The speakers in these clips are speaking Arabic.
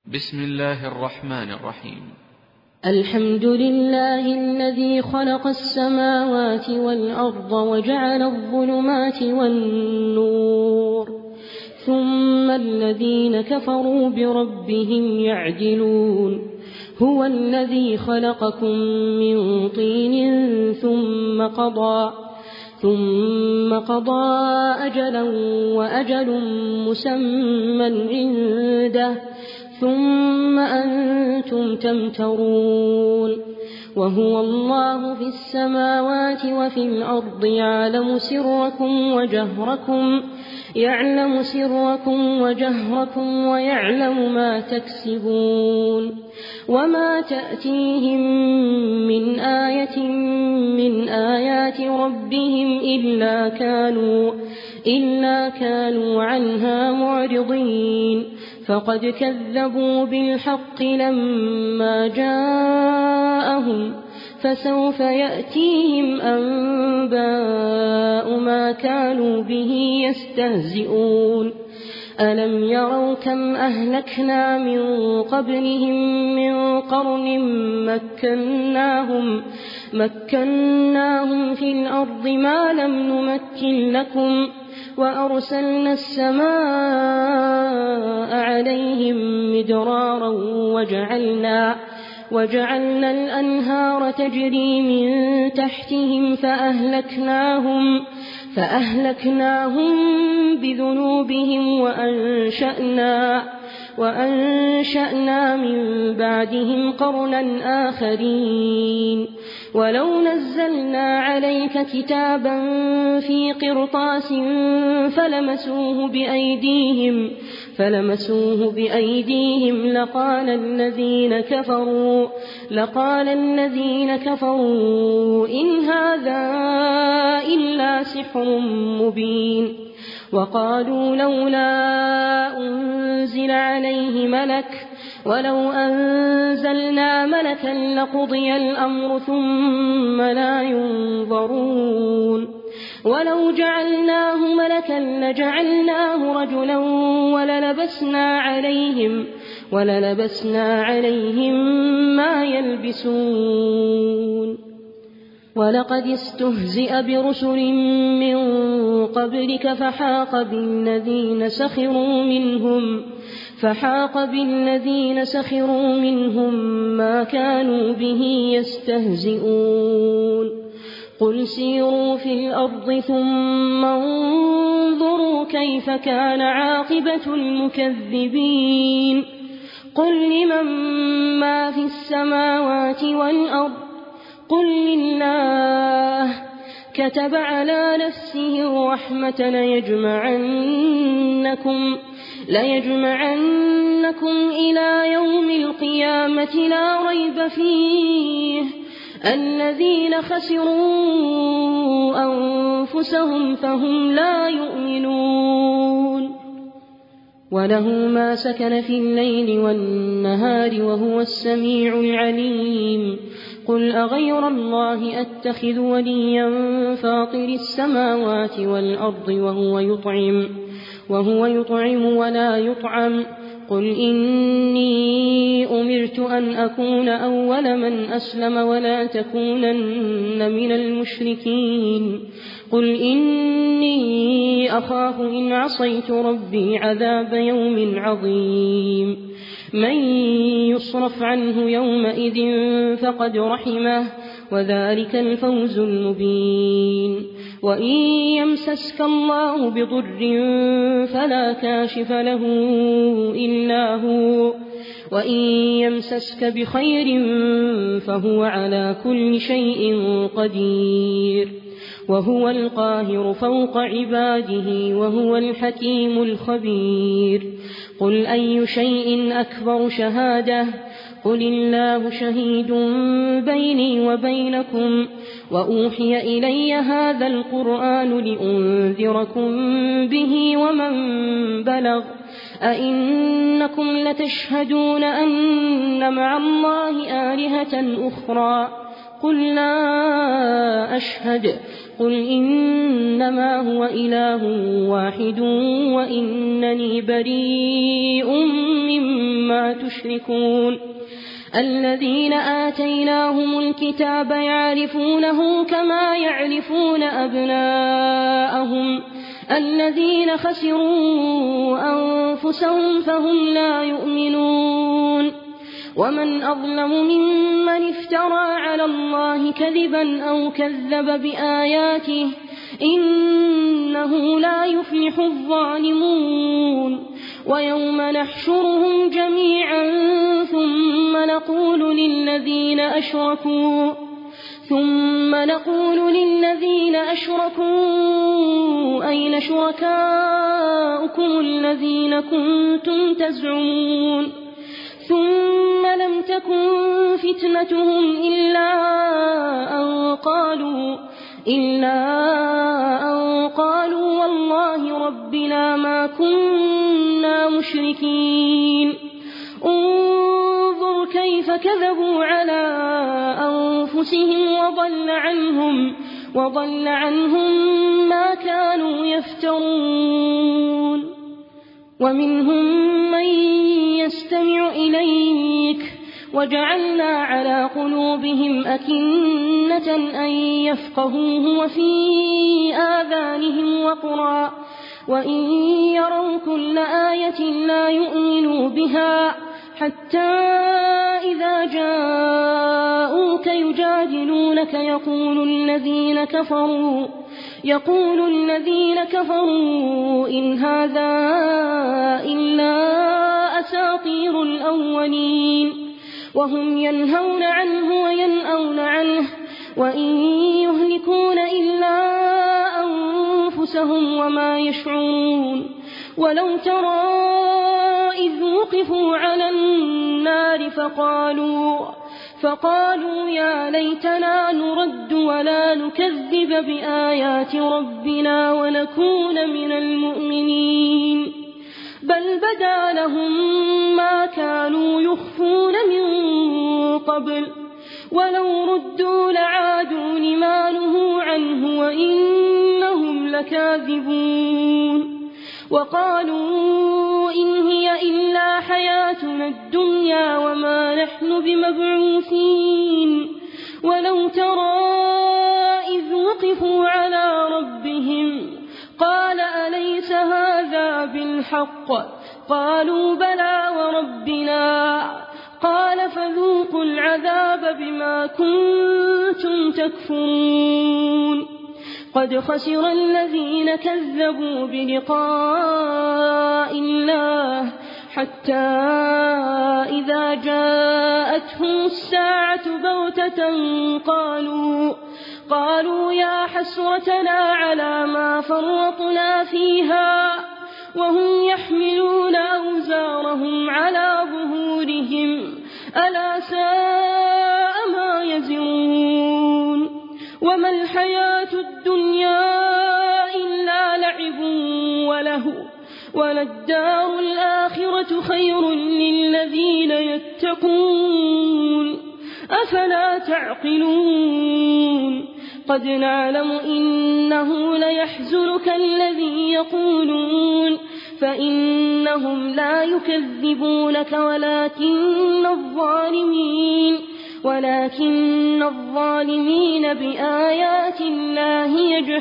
بسم الله الرحمن الرحيم. الحمد لله الذي خلق السماوات والأرض وجعل الظلمات والنور، ثم الذين كفروا بربهم يعدلون. هو الذي خلقكم من طين ثم قضى أجلا وأجل مسمى عنده، ثم أنتم تمترون. وهو الله في السماوات وفي الأرض يعلم سركم وجهركم ويعلم ما تكسبون. وما تأتيهم من آية من آيات ربهم إلا كانوا عنها معرضين. فقد كذبوا بالحق لما جاءهم، فسوف يأتيهم أنباء ما كانوا به يستهزئون. ألم يروا كم أهلكنا من قبلهم من قرن مكناهم في الأرض ما لم نمكن لكم، وأرسلنا السماء عليهم مدرارا وجعلنا الأنهار تجري من تحتهم فأهلكناهم بذنوبهم وأنشأنا من بعدهم قرنا آخرين. ولو نزلنا عليك كتابا في قرطاس فلمسوه بأيديهم لقال الذين كفروا إن هذا إلا سحر مبين. وقالوا لولا أنزل عليه ملك، ولو أنزلنا ملكا لقضي الأمر ثم لا ينظرون. ولو جعلناه ملكا لجعلناه رجلا وللبسنا عليهم ما يلبسون. ولقد استهزئ برسل من قبلك فحاق بالذين سخروا منهم ما كانوا به يستهزئون. قل سيروا في الأرض ثم انظروا كيف كان عاقبة المكذبين. قل لمن ما في السماوات والأرض، قل لله. كتب على نفسه الرحمة ليجمعنكم إلى يوم القيامة لا ريب فيه. الذين خسروا أنفسهم فهم لا يؤمنون. وله ما سكن في الليل والنهار وهو السميع العليم. قل أغير الله أتخذ وليا فاطر السماوات والأرض وهو يطعم ولا يطعم. قل إني أمرت أن أكون أول من أسلم ولا تكونن من المشركين. قل إني أخاف إن عصيت ربي عذاب يوم عظيم. من يصرف عنه يومئذ فقد رحمه، وذلك الفوز المبين. وإن يمسسك الله بضر فلا كاشف له إلا هو، وإن يمسسك بخير فهو على كل شيء قدير. وهو القاهر فوق عباده وهو الحكيم الخبير. قل أي شيء أكبر شهادة؟ قل الله شهيد بيني وبينكم. وأوحي إلي هذا القرآن لأنذركم به ومن بلغ. أئنكم لتشهدون أن مع الله آلهة أخرى؟ قل لا أشهد. قل إنما هو إله واحد وإنني بريء مما ما تشركون الذين آتيناهم الكتاب يعرفونه كما يعرفون أبناءهم الذين خسروا أنفسهم فهم لا يؤمنون ومن أظلم ممن افترى على الله كذبا أو كذب بآياته إنه لا يفلح الظالمون ويوم نحشرهم جميعا ثم نقول للذين أشركوا أين شركاؤكم الذين كنتم تزعمون ثم لم تكن فتنتهم إلا أن قالوا والله ربنا ما كنا مشركين انظر كيف كذبوا على أنفسهم وضل عنهم ما كانوا يفترون ومنهم من يستمع إليك وجعلنا على قلوبهم أكنة أن يفقهوه وفي آذانهم وقرا وإن يروا كل آية لا يؤمنوا بها حتى إذا جاءوك يجادلونك يقول الذين كفروا إن هذا إلا أساطير الأولين وهم ينهون عنه وينأون عنه وإن يهلكون إلا أنفسهم وما يشعرون ولو ترى إذ وقفوا على النار فقالوا يا ليتنا نرد ولا نكذب بآيات ربنا ونكون من المؤمنين بل بدا لهم ما كانوا يخفون من قبل ولو ردوا لعادوا لما نهوا عنه وإنهم لكاذبون وقالوا إن هي إلا حياتنا الدنيا وما نحن بمبعوثين ولو ترى إذ وقفوا على ربهم قال أليس هذا بالحق قالوا بلى وربنا قال فذوقوا العذاب بما كنتم تكفرون قد خسر الذين كذبوا بلقاء الله حتى إذا جاءتهم الساعة بغتة قالوا يا حسرتنا على ما فرطنا فيها وهم يحملون أوزارهم على ظهورهم ألا ساء ما يزرون وما الحياة الدنيا إلا لعب ولهو وللدار الآخرة خير للذين يتقون أفلا تعقلون قد نعلم إنه ليحزنك الذي يقولون فإنهم لا يكذبونك ولكن الظالمين بآيات الله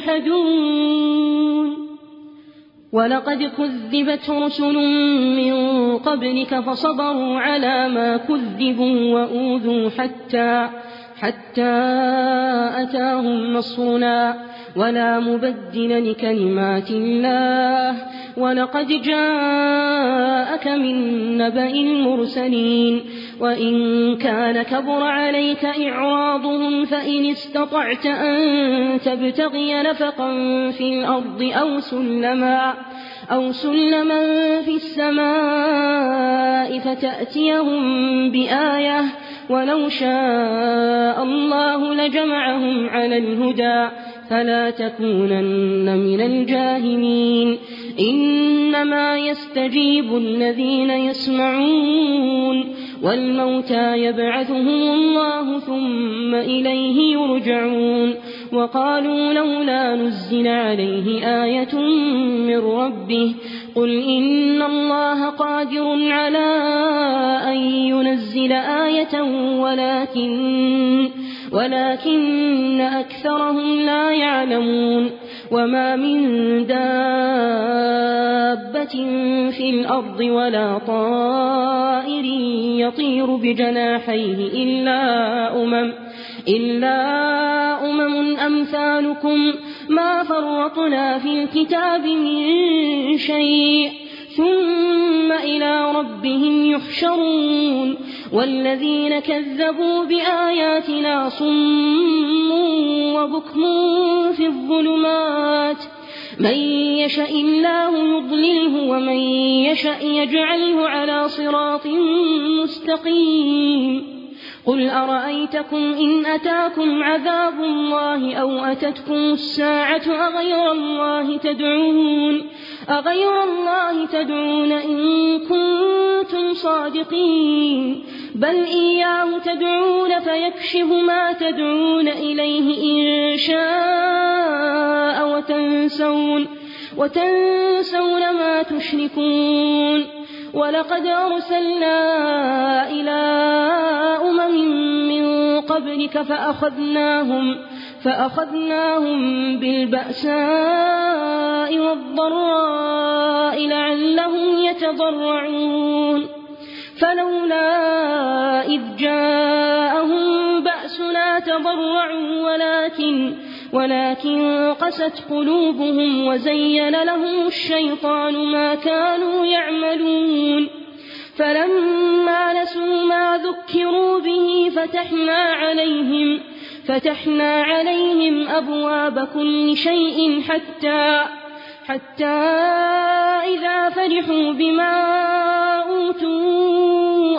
يجحدون ولقد كذبت رسل من قبلك فصبروا على ما كذبوا وأوذوا حتى أتاهم نصرنا ولا مبدل لكلمات الله ولقد جاءك من نبأ المرسلين وإن كان كبر عليك إعراضهم فإن استطعت أن تبتغي نفقا في الأرض أو سلما في السماء فتأتيهم بآية ولو شاء الله لجمعهم على الهدى فلا تكونن من الجاهلين إنما يستجيب الذين يسمعون والموتى يبعثهم الله ثم إليه يرجعون وقالوا لولا نزل عليه آية من ربه قل إن الله قادر على لننزل آية ولكن أكثرهم لا يعلمون وما من دابة في الأرض ولا طائر يطير بجناحيه إلا أمم أمثالكم ما فرطنا في الكتاب من شيء ثم إلى ربهم يحشرون والذين كذبوا بآياتنا صم وبكم في الظلمات من يشاء الله يضلله ومن يشاء يجعله على صراط مستقيم قل أرأيتكم إن أتاكم عذاب الله أو أتتكم الساعة أغير الله تدعون إن كنتم صادقين بل إياه تدعون فيكشف ما تدعون إليه إن شاء وتنسون ما تشركون ولقد أرسلنا إلى من قبلك فأخذناهم بالبأساء والضراء لعلهم يتضرعون فلولا إذ جاءهم بأسنا تضرعوا ولكن قست قلوبهم وزين لهم الشيطان ما كانوا يعملون فلما نسوا ما ذكروا به فتحنا عليهم أبواب كل شيء حتى إذا فرحوا بما أوتوا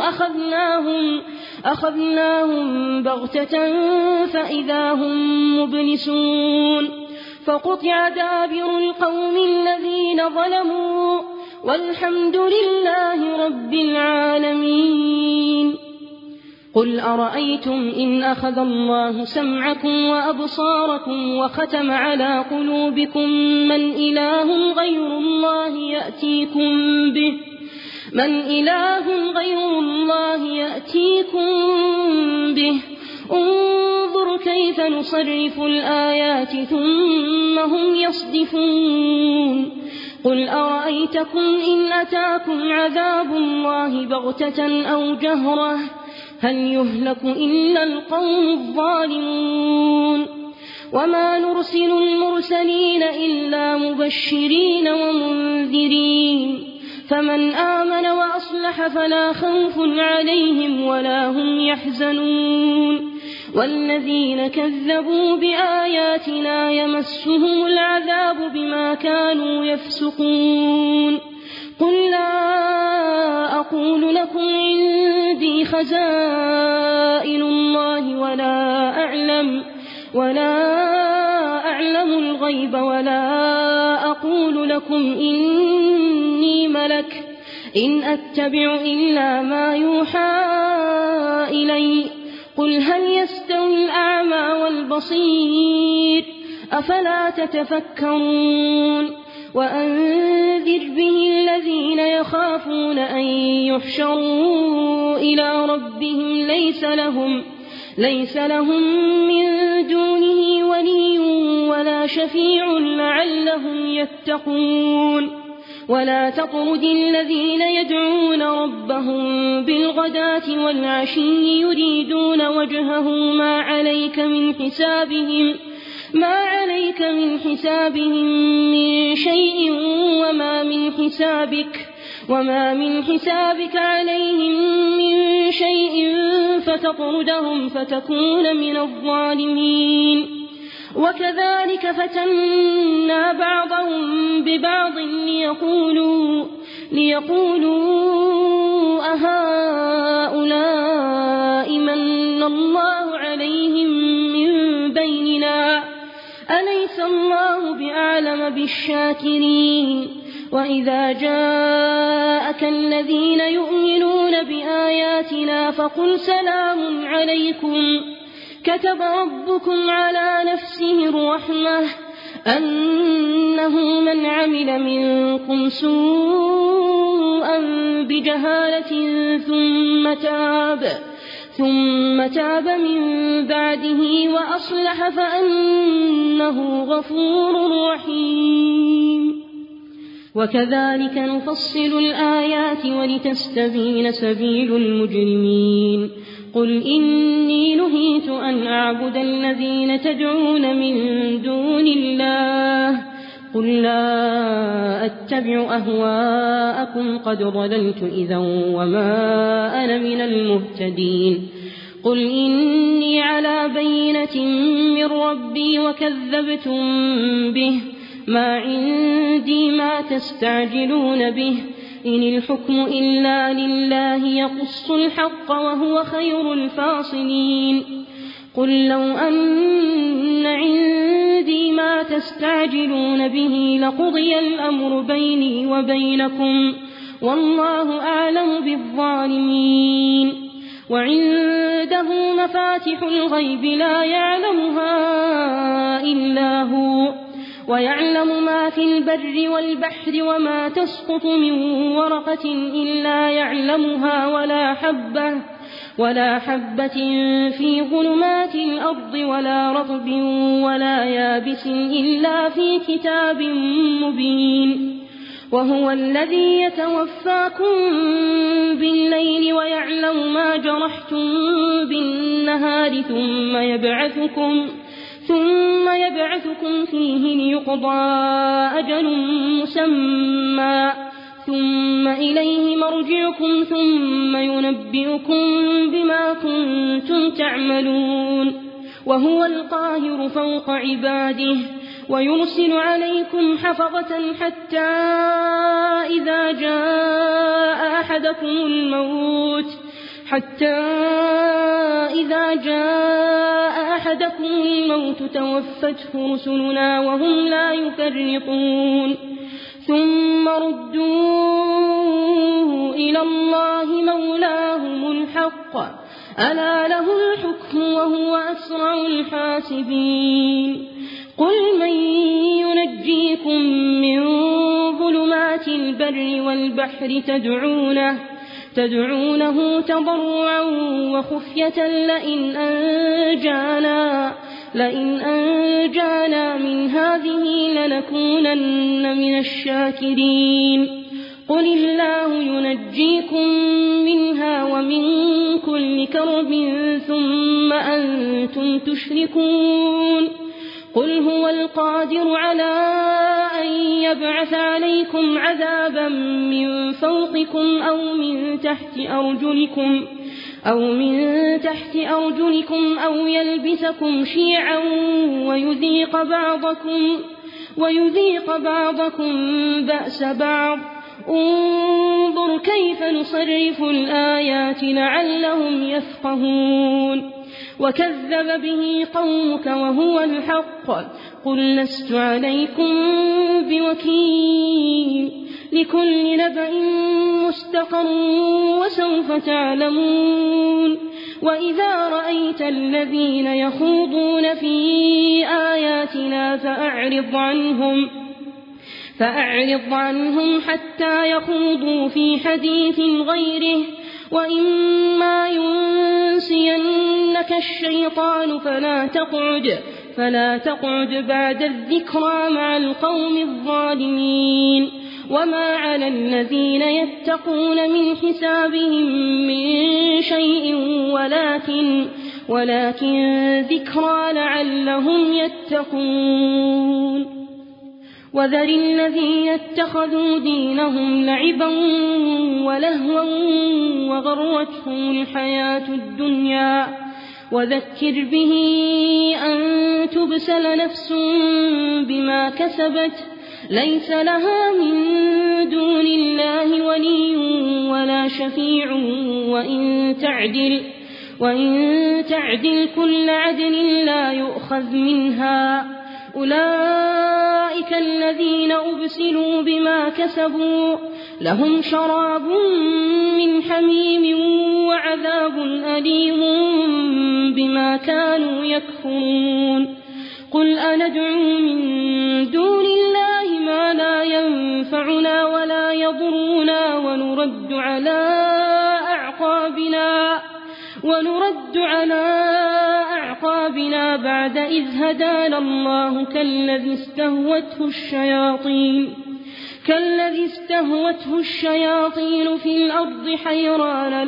أخذناهم بغتة فإذا هم مبلسون فقطع دابر القوم الذين ظلموا والحمد لله رب العالمين قل أرأيتم إن أخذ الله سمعكم وأبصاركم وختم على قلوبكم من إله غير الله يأتيكم به انظر كيف نصرف الآيات ثم هم يصدفون قل أرأيتكم إن أتاكم عذاب الله بغتة أو جهرة هل يهلك إلا القوم الظالمون وما نرسل المرسلين إلا مبشرين ومنذرين فمن آمن وأصلح فلا خوف عليهم ولا هم يحزنون والذين كذبوا بآياتنا يمسهم العذاب بما كانوا يفسقون قل لا أقول لكم عندي خزائن الله ولا أعلم الغيب ولا أقول لكم إني ملك إن أتبع إلا ما يوحى إلي قل هل يستوي الأعمى والبصير أفلا تتفكرون وأنذر به الذين يخافون أن يحشروا إلى ربهم ليس لهم من دونه ولي ولا شفيع لعلهم يتقون ولا تطرد الذين يدعون ربهم بالغداة والعشي يريدون وجهه ما عليك من حسابهم من شيء وما من حسابك عليهم من شيء فتطردهم فتكون من الظالمين وكذلك فتنا بعضهم ببعض ليقولوا أهؤلاء من الله عليهم من بيننا أليس الله بأعلم بالشاكرين وإذا جاءك الذين يؤمنون بآياتنا فقل سلام عليكم كتب ربكم على نفسه الرحمة أنه من عمل منكم سوءا بجهالة ثم تاب من بعده وأصلح فأنه غفور رحيم. وكذلك نفصل الآيات ولتستبين سبيل المجرمين. قل إني نهيت أن أعبد الذين تدعون من دون الله قل لا أتبع أهواءكم قد ضللت إذا وما أنا من المهتدين. قل إني على بينة من ربي وكذبتم به ما عندي ما تستعجلون به إن الحكم إلا لله يقص الحق وهو خير الفاصلين. قل لو أن عندي ما تستعجلون به لقضي الأمر بيني وبينكم والله أعلم بالظالمين. وعنده مفاتح الغيب لا يعلمها إلا هو ويعلم ما في البر والبحر وما تسقط من ورقة إلا يعلمها ولا حبة في ظلمات الأرض ولا رطب ولا يابس إلا في كتاب مبين. وهو الذي يتوفاكم بالليل ويعلم ما جرحتم بالنهار ثم يبعثكم فيه ليقضى أجل مسمى ثم إليه مرجعكم ثم ينبئكم بما كنتم تعملون. وهو القاهر فوق عباده ويرسل عليكم حفظة حتى إذا جاء أحدكم الموت توفته رسلنا وهم لا يفرطون. ثم ردوا إلى الله مولاهم الحق ألا له الحكم وهو أسرع الحاسبين. قل من ينجيكم من ظلمات البر والبحر تدعونه تضرعا وخفية لئن أنجانا من هذه لنكونن من الشاكرين. قل الله ينجيكم منها ومن كل كرب ثم أنتم تشركون. قل هو القادر على أن يبعث عليكم عذابا من فوقكم أو من تحت أرجلكم أو يلبسكم شيعا ويذيق بعضكم بأس بعض. انظر كيف نصرف الآيات لعلهم يفقهون. وكذب به قومك وهو الحق قل لست عليكم بوكيل لكل نبأ مستقر وسوف تعلمون. وإذا رأيت الذين يخوضون في آياتنا فأعرض عنهم حتى يخوضوا في حديث غيره وإما ينسينك الشيطان فلا تقعد بعد الذكرى مع القوم الظالمين. وما على الذين يتقون من حسابهم من شيء ولكن ذكرى لعلهم يتقون. وذر الذين اتخذوا دينهم لعبا ولهوا وغرتهم الحياة الدنيا وذكر به أن تبسل نفس بما كسبت ليس لها من دون الله ولي ولا شفيع وإن تعدل كل عدل لا يؤخذ منها. أولئك الذين أبسلوا بما كسبوا لهم شراب من حميم وعذاب أليم بما كانوا يكفرون. قل أندعو من دون الله ما لا ينفعنا ولا يضرنا ونرد على أعقابنا بعد إذ هدانا الله كالذي استهوته الشياطين في الأرض حيران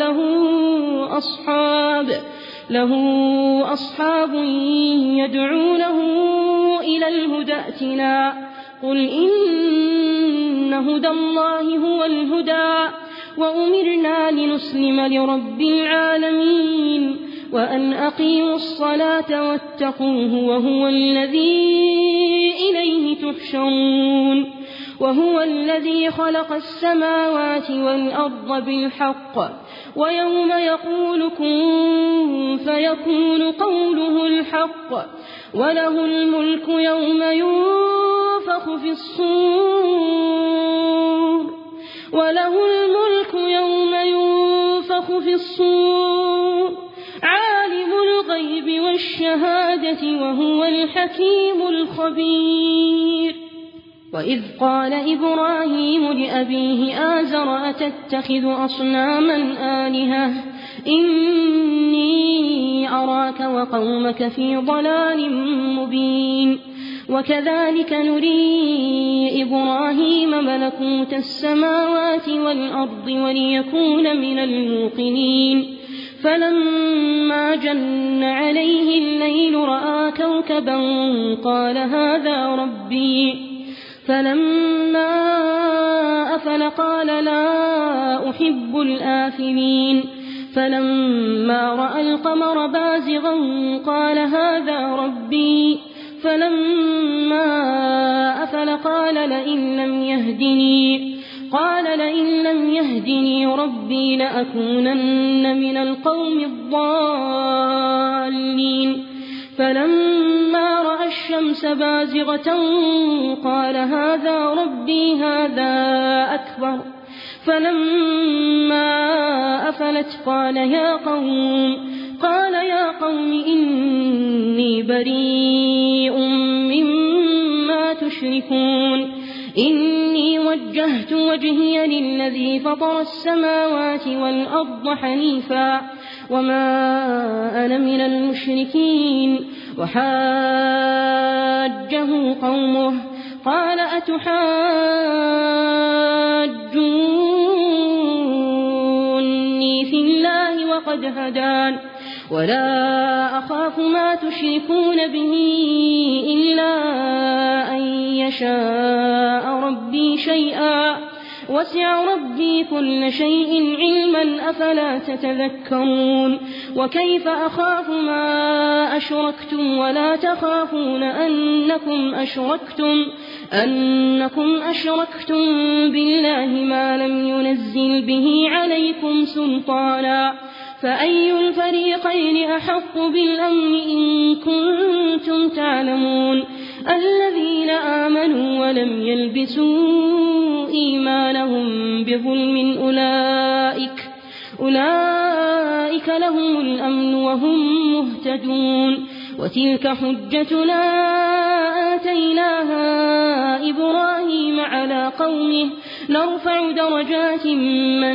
له أصحاب يدعونه إلى الهدى ائتنا قل إن هدى الله هو الهدى وأمرنا لنسلم لرب العالمين وأن أقيموا الصلاة واتقوه وهو الذي إليه تحشرون وهو الذي خلق السماوات والأرض بالحق ويوم يقول كن فيكون قوله الحق وله الملك يوم ينفخ في الصور عالم الغيب والشهادة وهو الحكيم الخبير وإذ قال إبراهيم لأبيه آزر أتتخذ أصناما آلهة إني أراك وقومك في ضلال مبين وكذلك نري إبراهيم ملكوت السماوات والأرض وليكون من الموقنين فلما جن عليه الليل رأى كوكبا قال هذا ربي فلما أفل قال لا أحب الآفلين فلما رأى القمر بازغا قال هذا ربي فلما أفل قال لئن لم يهدني ربي لأكونن من القوم الضالين فلما رأى الشمس بازغة قال هذا ربي هذا أكبر فلما أفلت قال يا قوم إني بريء مما تشركون إني وجهت وجهي للذي فطر السماوات والأرض حنيفا وما أنا من المشركين وحاجه قومه قال أتحاجوني في الله وقد هدان ولا أخاف ما تشركون به إلا أن يشاء ربي شيئا وسع ربي كل شيء علما أفلا تتذكرون وكيف أخاف ما أشركتم ولا تخافون أنكم أشركتم بالله ما لم ينزل به عليكم سلطانا فأي الفريقين أحق بالأمن إن كنتم تعلمون الذين آمنوا ولم يلبسوا إيمانهم بظلم أولئك لهم الأمن وهم مهتدون وتلك حجتنا آتيناها إبراهيم على قومه نرفع درجات من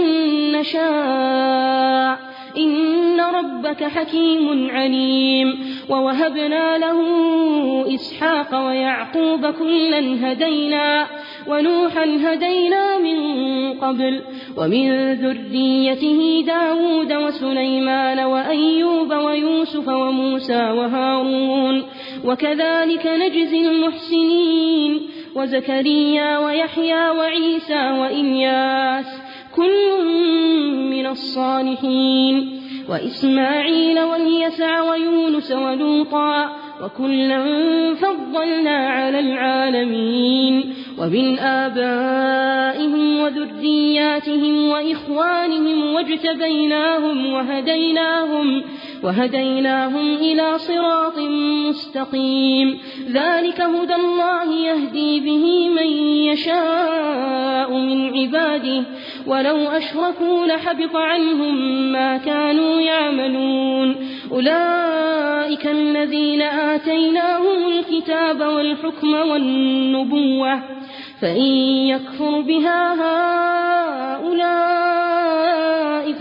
نشاء إن ربك حكيم عليم ووهبنا له إسحاق ويعقوب كلا هدينا ونوحا هدينا من قبل ومن ذريته داود وسليمان وأيوب ويوسف وموسى وهارون وكذلك نجزي المحسنين وزكريا ويحيى وعيسى وإلياس كل من الصالحين وإسماعيل واليسع ويونس ولوطا وكلا فضلنا على العالمين ومن آبائهم آبائهم وذرياتهم وإخوانهم وهديناهم إلى صراط مستقيم. ذلك هدى الله يهدي به من يشاء من عباده ولو أشركوا لحبط عنهم ما كانوا يعملون. أولئك الذين آتيناهم الكتاب والحكم والنبوة فإن يكفر بها هؤلاء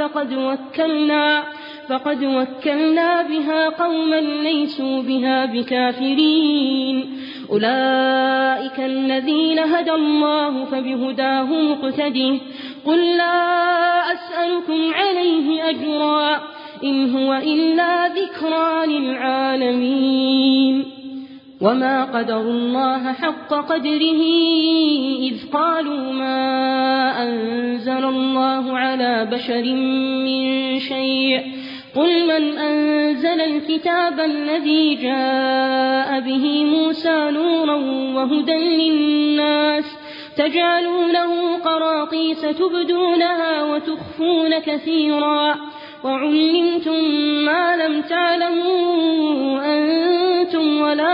فقد وكلنا بها قوما ليسوا بها بكافرين. أولئك الذين هدى الله فبهداه مقتده. قل لا أسألكم عليه أجرا إن هو إلا ذكرى للعالمين. وما قدروا الله حق قدره إذ قالوا ما أنزل الله على بشر من شيء. قل من أنزل الكتاب الذي جاء به موسى نورا وهدى للناس تجعلونه قراطيس تبدونها وتخفون كثيرا وعلمتم ما لم تعلموا أنتم ولا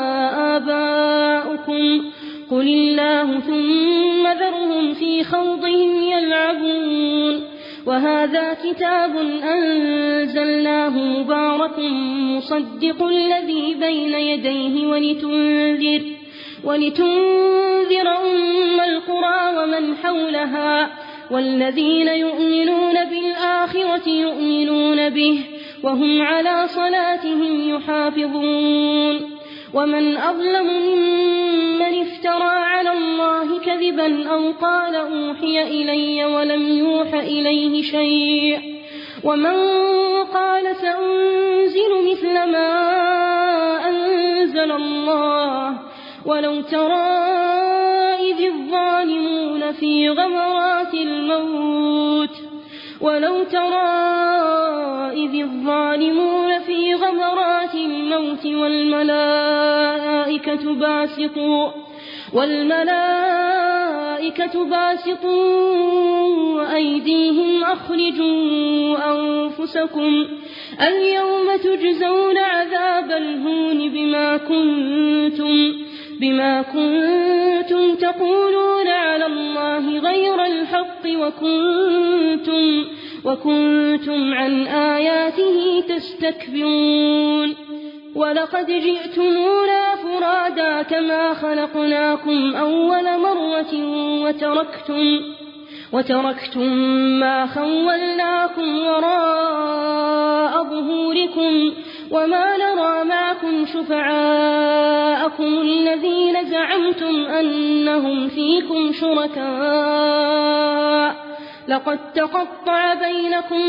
آباؤكم قل الله ثم ذرهم في خوضهم يلعبون. وهذا كتاب أنزلناه مبارك مصدق الذي بين يديه ولتنذر أم القرى ومن حولها والذين يؤمنون بالآخرة يؤمنون به وهم على صلاتهم يحافظون. ومن أظلم ممن افترى على الله كذبا أو قال أوحي إلي ولم يوح إليه شيء ومن قال سأنزل مثل ما أنزل الله. ولو ترى إذ الظالمون في غمرات الموت والملائكة باسطوا أيديهم أخرجوا أنفسكم اليوم تجزون عذاب الهون بما كنتم تقولون على الله غير الحق وكنتم عن آياته تستكبرون. ولقد جئتمونا فرادا كما خلقناكم أول مرة وتركتم ما خولناكم وراء ظهوركم وما نرى معكم شفعاءكم الذين زعمتم أنهم فيكم شركاء لقد تقطع بينكم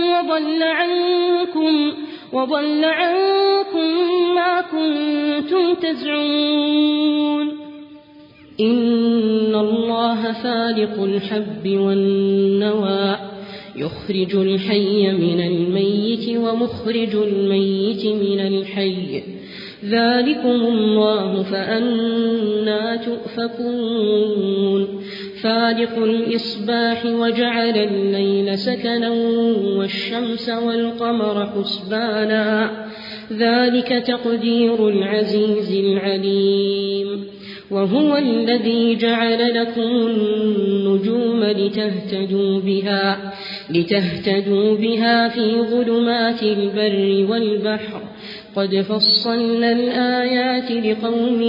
وضل عنكم ما كنتم تزعمون. إن الله فالق الحب والنوى يخرج الحي من الميت ومخرج الميت من الحي ذلكم الله فأنا تؤفكون. فالق الإصباح وجعل الليل سكنا والشمس والقمر حسبانا ذلك تقدير العزيز العليم. وهو الذي جعل لكم النجوم لتهتدوا بها في ظلمات البر والبحر قد فصلنا الآيات لقوم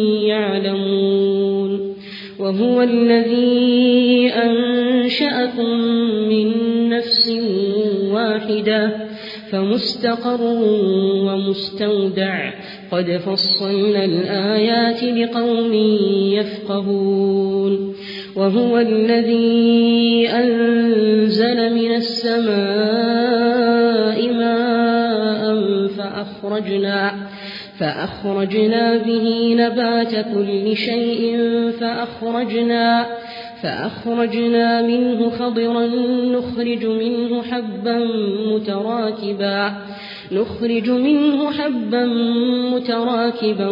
يعلمون. وهو الذي أنشأكم من نفس واحدة فمستقر ومستودع قد فصلنا الآيات لقوم يفقهون. وهو الذي أنزل من السماء ماء فأخرجنا به نبات كل شيء فأخرجنا منه خضرا نخرج منه حبا متراكبا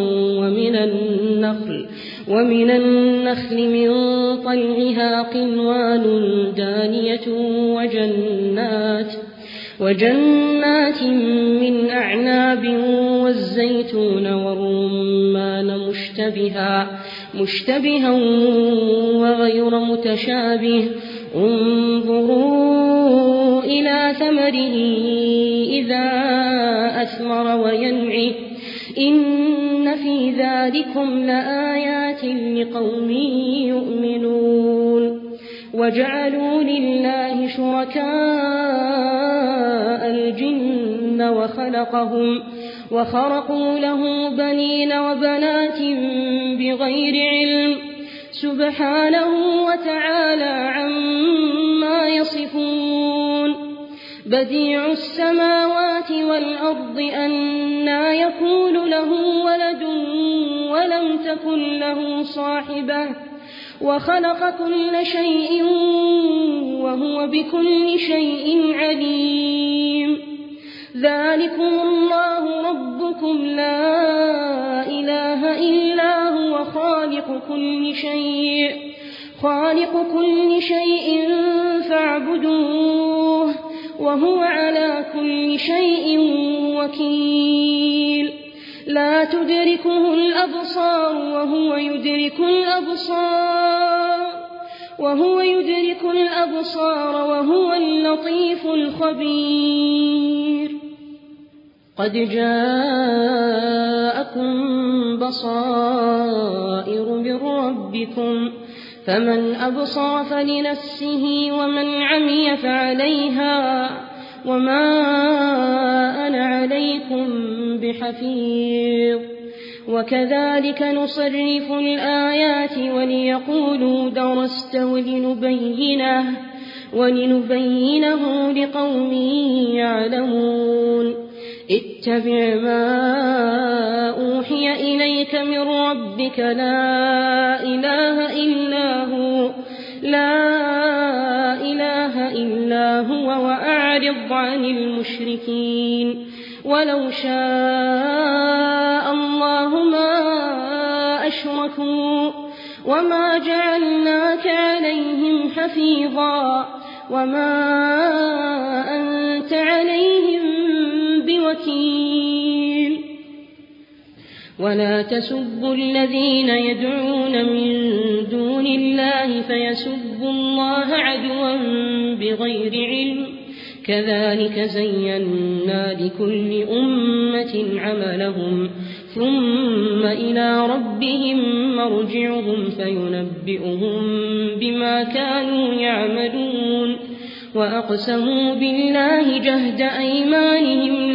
ومن النخل من طلعها قنوان دانية وجنات من أعناب والزيتون والرمان مشتبها وغير متشابه انظروا إلى ثمره إذا أثمر وينعه إن في ذلكم لآيات لقوم يؤمنون وجعلوا لله شركاء الجن وخرقوا له بنين وبنات بغير علم سبحانه وتعالى عما يصفون بديع السماوات والأرض أنى يكون له ولد ولم تكن له صاحبة وخلق كل شيء وهو بكل شيء عليم ذلكم الله ربكم لا إله إلا هو خالق كل شيء فاعبدوه وهو على كل شيء وكيل لا تدركه الأبصار وهو يدرك الأبصار وهو اللطيف الخبير قد جاءكم بصائر من ربكم فمن أبصر فلنفسه ومن عمي فعليها وما أنا عليكم بحفيظ وكذلك نصرف الآيات وليقولوا درست ولنبينه لقوم يعلمون اتبع ما أوحي إليك من ربك لا إله إلا هو وأعرض عن المشركين ولو شاء الله ما أشركوا وما جعلناك عليهم حفيظا وما أنت عليهم بوكيل ولا تسبوا الذين يدعون من دون الله فيسبوا الله عدوا بغير علم كذلك زينا لكل أمة عملهم ثم إلى ربهم مرجعهم فينبئهم بما كانوا يعملون وأقسموا بالله جهد أيمانهم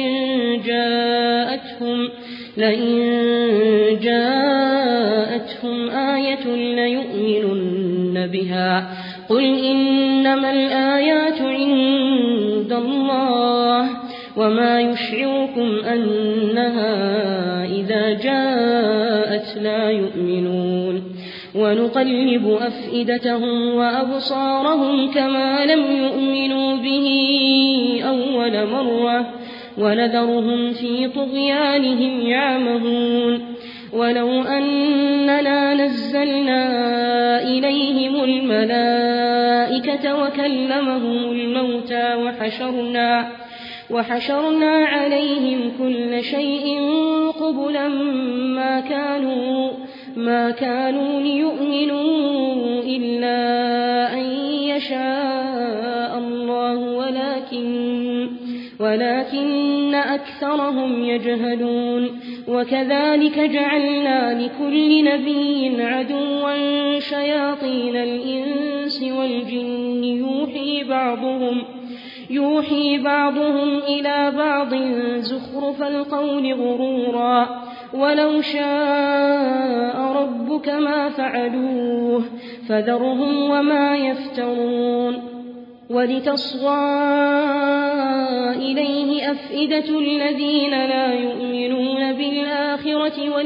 لئن جاءتهم آية ليؤمنن بها قل إنما الآيات عند الله وما يشعركم أنها إذا جاءت لا يؤمنون ونقلب أفئدتهم وأبصارهم كما لم يؤمنوا به أول مرة ونذرهم في طغيانهم يعمهون ولو أننا نزلنا إليهم الملائكة وكلمهم الموتى وحشرنا عليهم كل شيء قبلا ما كانوا ليؤمنوا إلا أن يشاء الله ولكن أكثرهم يجهلون وكذلك جعلنا لكل نبي عدوا شياطين الإنس والجن يوحي بعضهم إلى بعض زخرف القول غرورا ولو شاء ربك ما فعلوه فذرهم وما يفترون ولتصغى إليه أفئدة الذين لا يؤمنون بالآخرة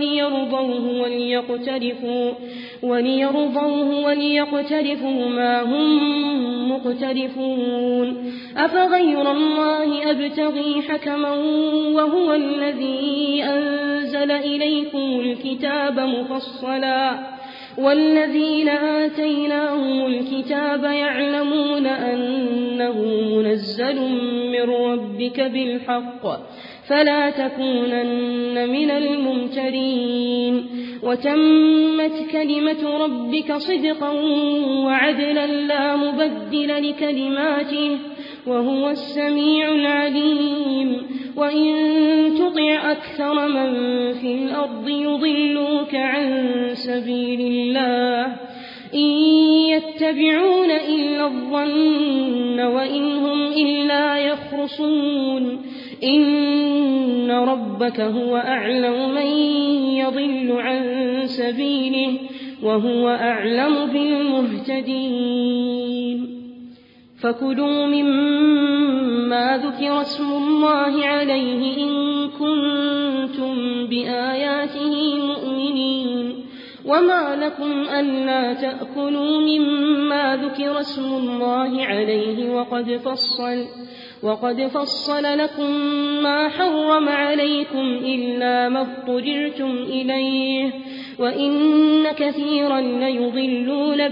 وليرضوه وليقترفوا ما هم مقترفون أفغير الله أبتغي حكما وهو الذي أنزل إليكم الكتاب مفصلا والذين آتيناهم الكتاب يعلمون أنه منزل من ربك بالحق فلا تكونن من الممترين وتمت كلمة ربك صدقا وعدلا لا مبدل لكلماته وهو السميع العليم وإن تطع أكثر من في الأرض يضلوك عن سبيل الله إن يتبعون إلا الظن وإن هم إلا يخرصون إن ربك هو أعلم من يضل عن سبيله وهو أعلم بالمهتدين فكلوا مما ذكر اسم الله عليه إن كنتم بآياته مؤمنين وما لكم ألا تأكلوا مما ذكر اسم الله عليه وقد فصل لكم ما حرم عليكم إلا ما اضطررتم إليه وإن كثيرا ليضلون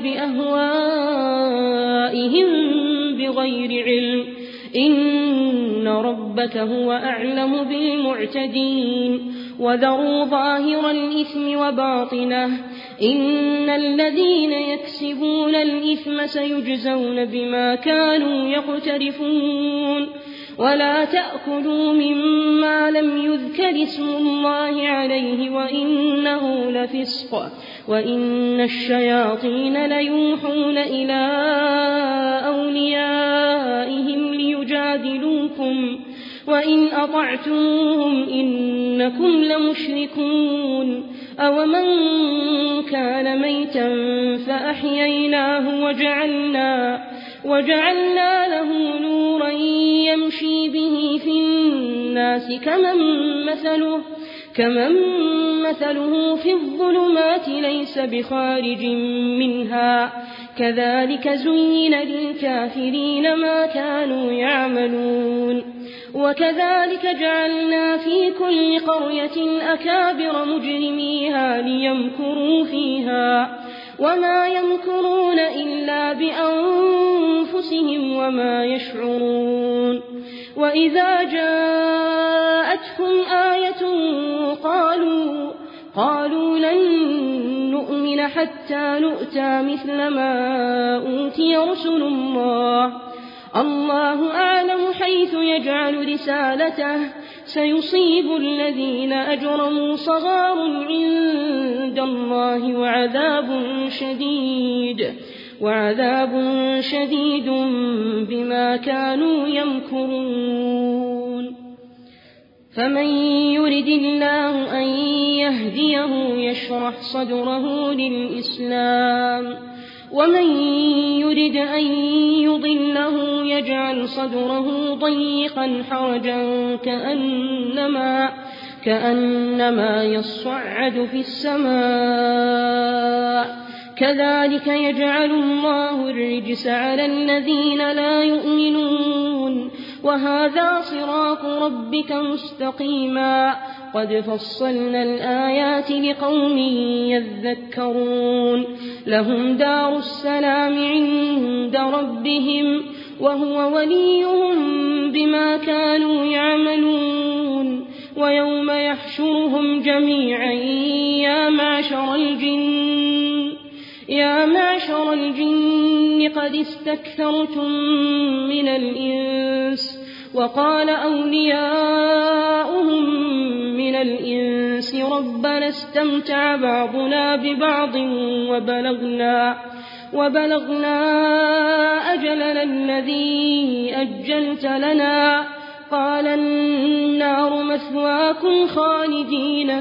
بأهوائهم بغير علم إن ربك هو أعلم بالمعتدين وذروا ظاهر الإثم وباطنه إن الذين يكسبون الإثم سيجزون بما كانوا يقترفون ولا تأكلوا مما لم يذكر اسم الله عليه وإنه لفسق وإن الشياطين ليوحون إلى أوليائهم ليجادلوكم وإن أطعتموهم إنكم لمشركون أومن كان ميتا فأحييناه وجعلنا له نورا يمشي به في الناس كمن مثله في الظلمات ليس بخارج منها كذلك زين للكافرين ما كانوا يعملون وكذلك جعلنا في كل قرية أكابر مجرميها ليمكروا فيها وما يمكرون إلا بأنفسهم وما يشعرون وإذا جاءتهم آية قالوا لن نؤمن حتى نؤتى مثل ما أوتي رسل الله أعلم حيث يجعل رسالته سيصيب الذين أجرموا صغار عند الله وعذاب شديد بما كانوا يمكرون فمن يرد الله أن يهديه يشرح صدره للإسلام ومن يرد أن يضله يجعل صدره ضيقا حرجا كأنما يصعد في السماء كذلك يجعل الله الرجس على الذين لا يؤمنون وهذا صراط ربك مستقيما قد فصلنا الآيات لقوم يذكرون لهم دار السلام عند ربهم وهو وليهم بما كانوا يعملون ويوم يحشرهم جميعا يا معشر الجن قد استكثرتم من الإنس وقال أولياؤهم من الإنس ربنا استمتع بعضنا ببعض وبلغنا أجلنا الذي أجلت لنا قال النار مثواكم خالدين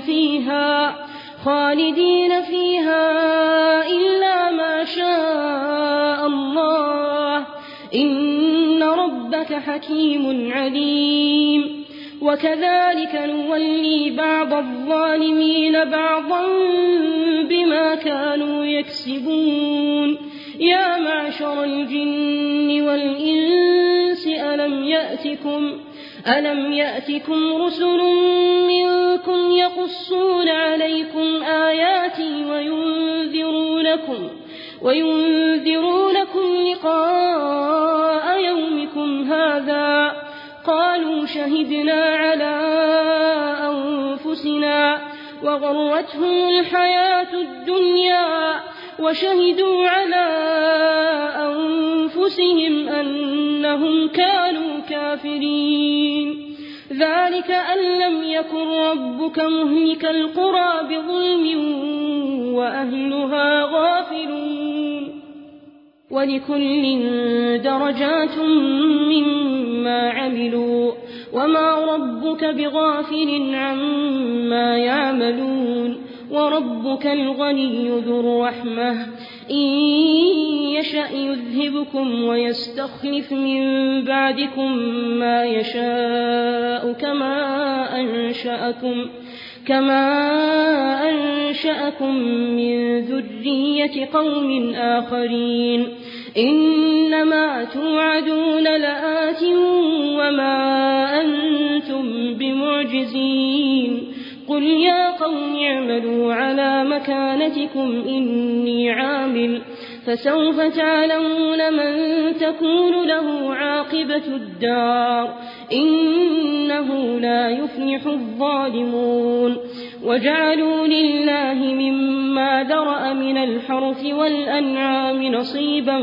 فيها إلا ما شاء الله إن ربك حكيم عليم وكذلك نولي بعض الظالمين بعضا بما كانوا يكسبون يا معشر الجن والإنس ألم يأتكم رسل منكم يقصون عليكم آياتي وينذرونكم لقاء يومكم هذا قالوا شهدنا على أنفسنا وغرتهم الحياة الدنيا وشهدوا على أنفسهم أنهم كانوا كافرين ذلك أن لم يكن ربك مهلك القرى بظلم وأهلها غافلون ولكل درجات مما عملوا وما ربك بغافل عما يعملون وربك الغني ذو الرحمة إن يشأ يذهبكم ويستخلف من بعدكم ما يشاء كما أنشأكم من ذرية قوم آخرين إنما توعدون لآت وما أنتم بمعجزين قل يا قوم اعملوا على مكانتكم إني عامل فسوف تعلمون من تكون له عاقبة الدار إنه لا يفلح الظالمون وجعلوا لله مما ذرأ من الحرث والأنعام نصيبا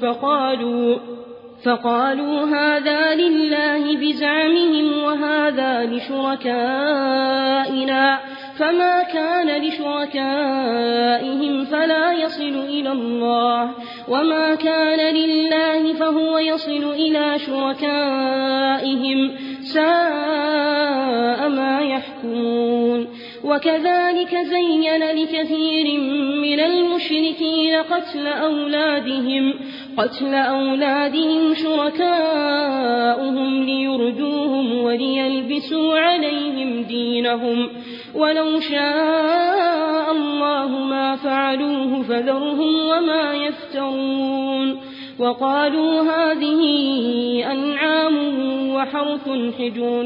فقالوا هذا لله بزعمهم وهذا لشركائنا فما كان لشركائهم فلا يصل إلى الله وما كان لله فهو يصل إلى شركائهم ساء ما يحكمون وكذلك زين لكثير من المشركين قتل أولادهم شركاؤهم ليردوهم وليلبسوا عليهم دينهم ولو شاء الله ما فعلوه فذرهم وما يفترون وقالوا هذه أنعام وحرث حجر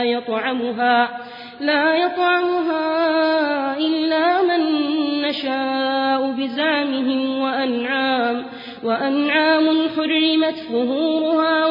لا يطعمها إلا من نشاء بزعمهم وأنعام حرمت ظهورها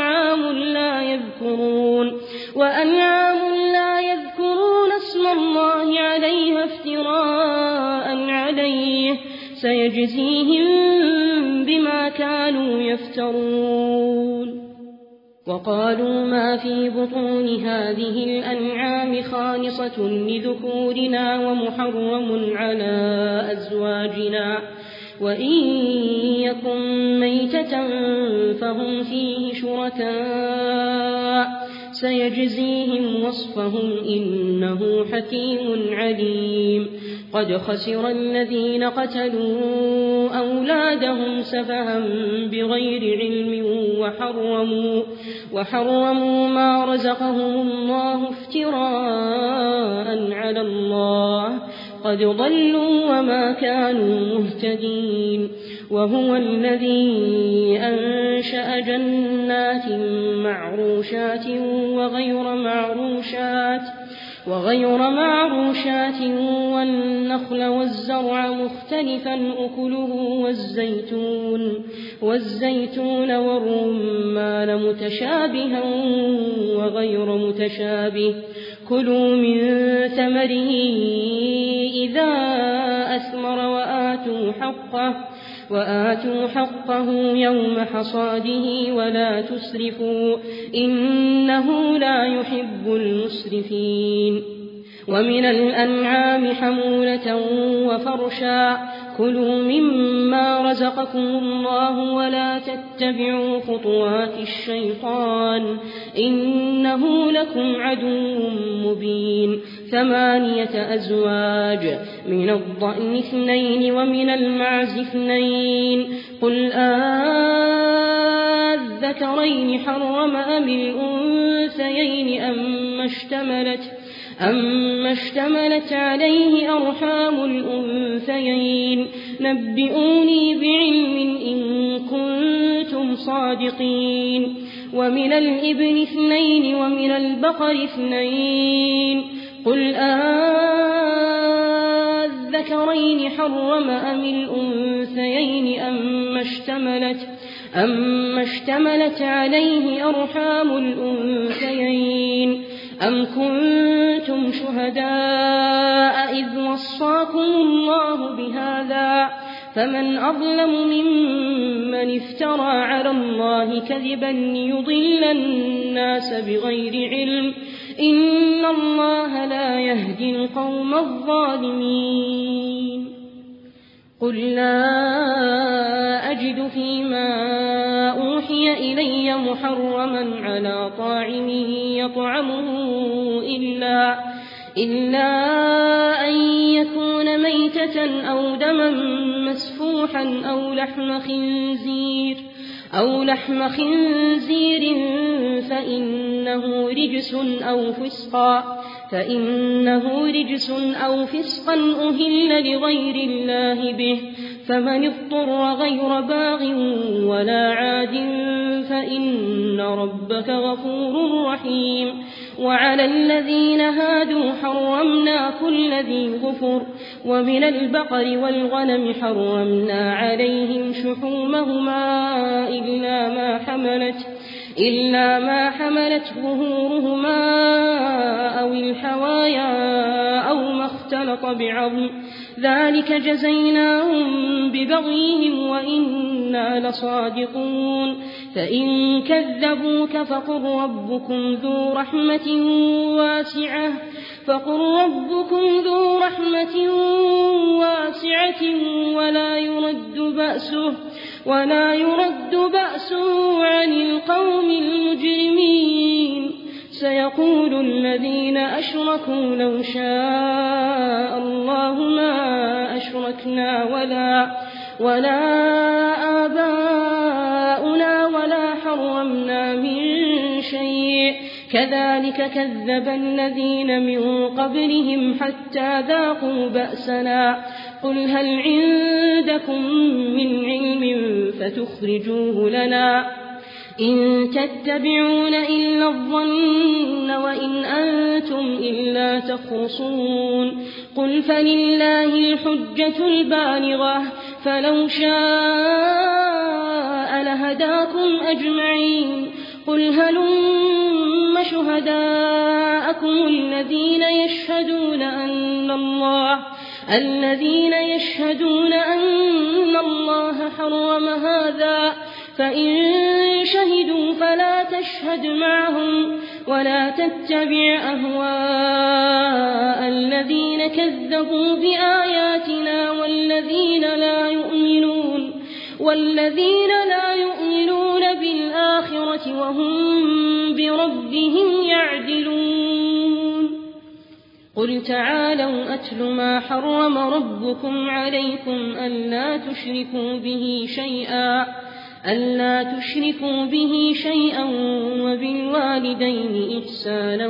وأنعام لا يذكرون اسم الله عليها افتراء عليه سيجزيهم بما كانوا يفترون وقالوا ما في بطون هذه الأنعام خالصة لذكورنا ومحرم على أزواجنا وإن يكن ميتة فهم فيه شركاء سيجزيهم وصفهم إنه حكيم عليم قد خسر الذين قتلوا أولادهم سفها بغير علم وحرموا ما رزقهم الله افتراء على الله قد ضلوا وما كانوا مهتدين وهو الذي أنشأ جنات معروشات وغير معروشات والنخل والزرع مختلفا أكله والزيتون والرمان متشابها وغير متشابه كلوا من ثمره إذا أثمر وآتوا حقه يوم حصاده ولا تسرفوا إنه لا يحب المسرفين ومن الأنعام حمولة وفرشا كلوا مما رزقكم الله ولا تتبعوا خطوات الشيطان إنه لكم عدو مبين 8 أزواج من الضأن 2 ومن المعز 2 قل الذكرين حرم أم الأنثيين أما اشتملت عليه أرحام الأنثيين نبئوني بعلم إن كنتم صادقين ومن الإبل 2 ومن البقر 2 قل الذكرين حرم أم الأنثيين أما اشتملت عليه أرحام الأنثيين أم كنتم شهداء إذ وصاكم الله بهذا فمن أظلم ممن افترى على الله كذبا ليضل الناس بغير علم إن الله لا يهدي القوم الظالمين قل لا أجد فيما أوحي إلي محرما على طاعم يطعمه إلا أن يكون ميتة أو دما مسفوحا أو لحم خنزير فإنه رجس أو فسقا أهل لغير الله به فمن اضطر غير باغ ولا عاد فإن ربك غفور رحيم وعلى الذين هادوا حرمنا كل ذي ظفر ومن البقر والغنم حرمنا عليهم شحومهما إلا ما حملت ظهورهما أو الحوايا أو ما اختلط بعظم ذلك جزيناهم ببغيهم وإنا لصادقون فإن كذبوك فقل ربكم ذو رحمة واسعة ولا يرد بأسه عن القوم المجرمين سيقول الذين أشركوا لو شاء الله ما أشركنا ولا آباؤنا ولا حرمنا من شيء كذلك كذب الذين من قبلهم حتى ذاقوا بأسنا قل هل عندكم من علم فتخرجوه لنا إن تتبعون إلا الظن وإن أنتم إلا تخرصون قل فلله الحجة البالغة فلو شاء لهداكم أجمعين قل هلم شهداءكم الذين يشهدون أن الله حرم هذا فإن شهدوا فلا تشهد معهم ولا تتبع أهواء الذين كذبوا بآياتنا والذين لا يؤمنون بالآخرة وهم بربهم يعدلون قل تعالوا أتل ما حرم ربكم عليكم ألا تشركوا به شيئا وبالوالدين إحسانا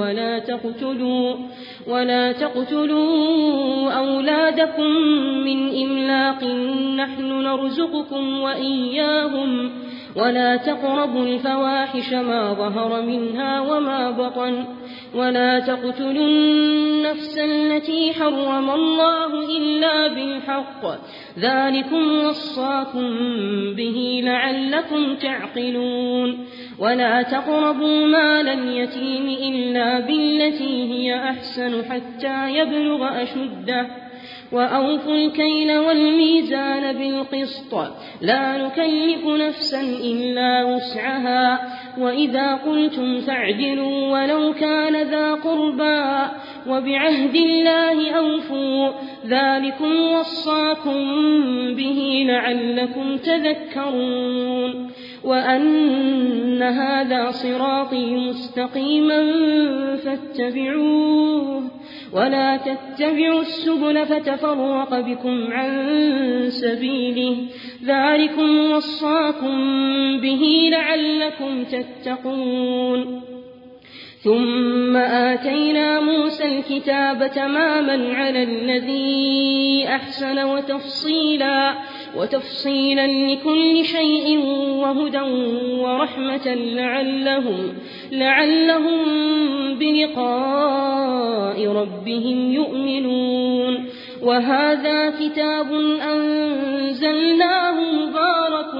ولا تقتلوا أولادكم من إملاق نحن نرزقكم وإياهم ولا تقربوا الفواحش ما ظهر منها وما بطن ولا تقتلوا النفس التي حرم الله إلا بالحق ذلكم وصاكم به لعلكم تعقلون ولا تقربوا مال اليتيم إلا بالتي هي أحسن حتى يبلغ أشده وأوفوا الكيل والميزان بالقسط لا نكلف نفسا إلا وسعها وإذا قلتم فاعدلوا ولو كان ذا قربى وبعهد الله أوفوا ذلكم وصاكم به لعلكم تذكرون وأن هذا صراطي مستقيما فاتبعوه ولا تتبعوا السبل فتفرق بكم عن سبيله ذلكم وصاكم به لعلكم تتقون ثم آتينا موسى الكتاب تماما على الذي أحسن وتفصيلا لكل شيء وهدى ورحمة لعلهم بلقاء ربهم يؤمنون وهذا كتاب أنزلناه مبارك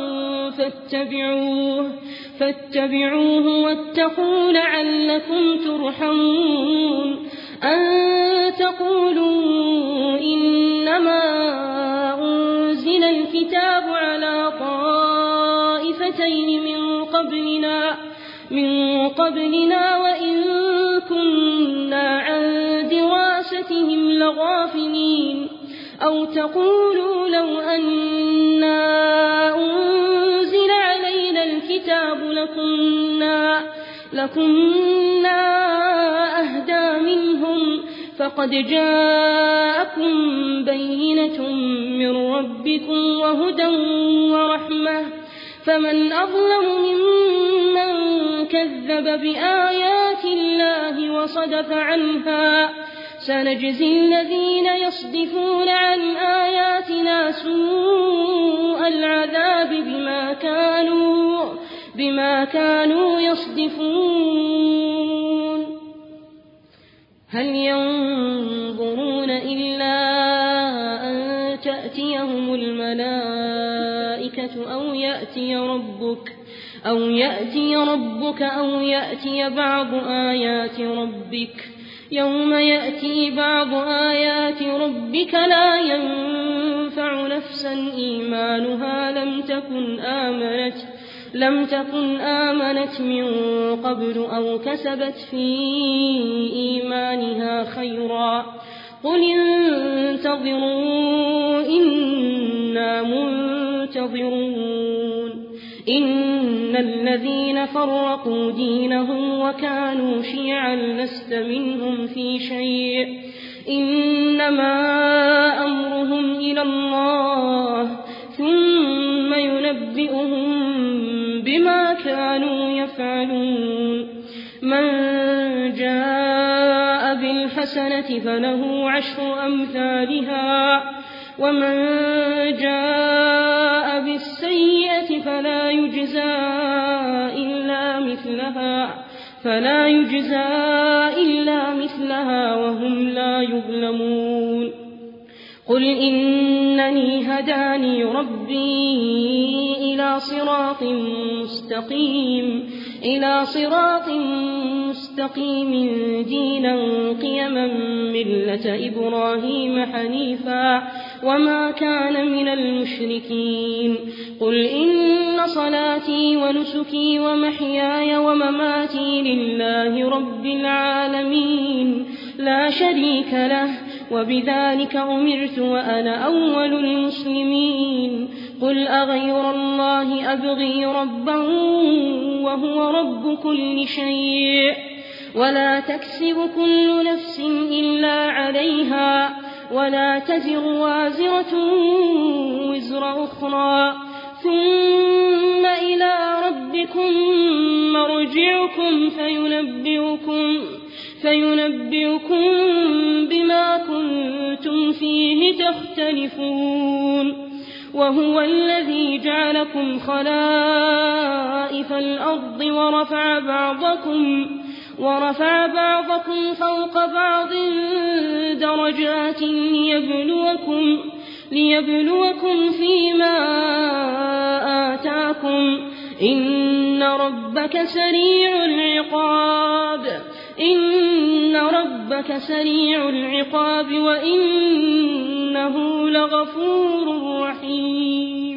فاتبعوه واتقوا لعلكم ترحمون أن تقولوا إنما أنزل الكتاب على طائفتين من قبلنا وإن كنا عن دراستهم لغافلين أو تقولوا لو أنا أنزل علينا الكتاب لكنا أهدى منهم فقد جاءكم بينة من ربكم وهدى ورحمة فمن أظلم ممن كذب بآيات الله وصدف عنها سنجزي الذين يصدفون عن آياتنا سوء العذاب بما كانوا يصدفون هل ينظرون إلا أن تأتيهم الملائكة أو يأتي ربك أو يأتي بعض آيات ربك يوم يأتي بعض آيات ربك لا ينفع نفسا إيمانها لم تكن آمنت من قبل أو كسبت في إيمانها خيرا قل انتظروا إنا منتظرون إن الذين فرقوا دينهم وكانوا شيعا لست منهم في شيء إنما أمرهم إلى الله ثم ينبئهم بما كانوا يفعلون من جاء بالحسنة فله 10 أمثالها ومن جاء بالسيئة فلا يجزى إلا مثلها وهم لا يظلمون قل إنني هداني ربي إلى صراط مستقيم دينا قيما ملة إبراهيم حنيفا وما كان من المشركين قل إن صلاتي ونسكي ومحياي ومماتي لله رب العالمين لا شريك له وبذلك أمرت وأنا أول المسلمين قل أغير الله أبغي ربا وهو رب كل شيء ولا تكسب كل نفس إلا عليها ولا تزر وازرة وزر أخرى ثم إلى ربكم مرجعكم فينبئكم بما كنتم فيه تختلفون وهو الذي جعلكم خلائف الأرض ورفع بعضكم فوق بعض درجات ليبلوكم فيما آتاكم إن ربك سريع العقاب وإنه لغفور رحيم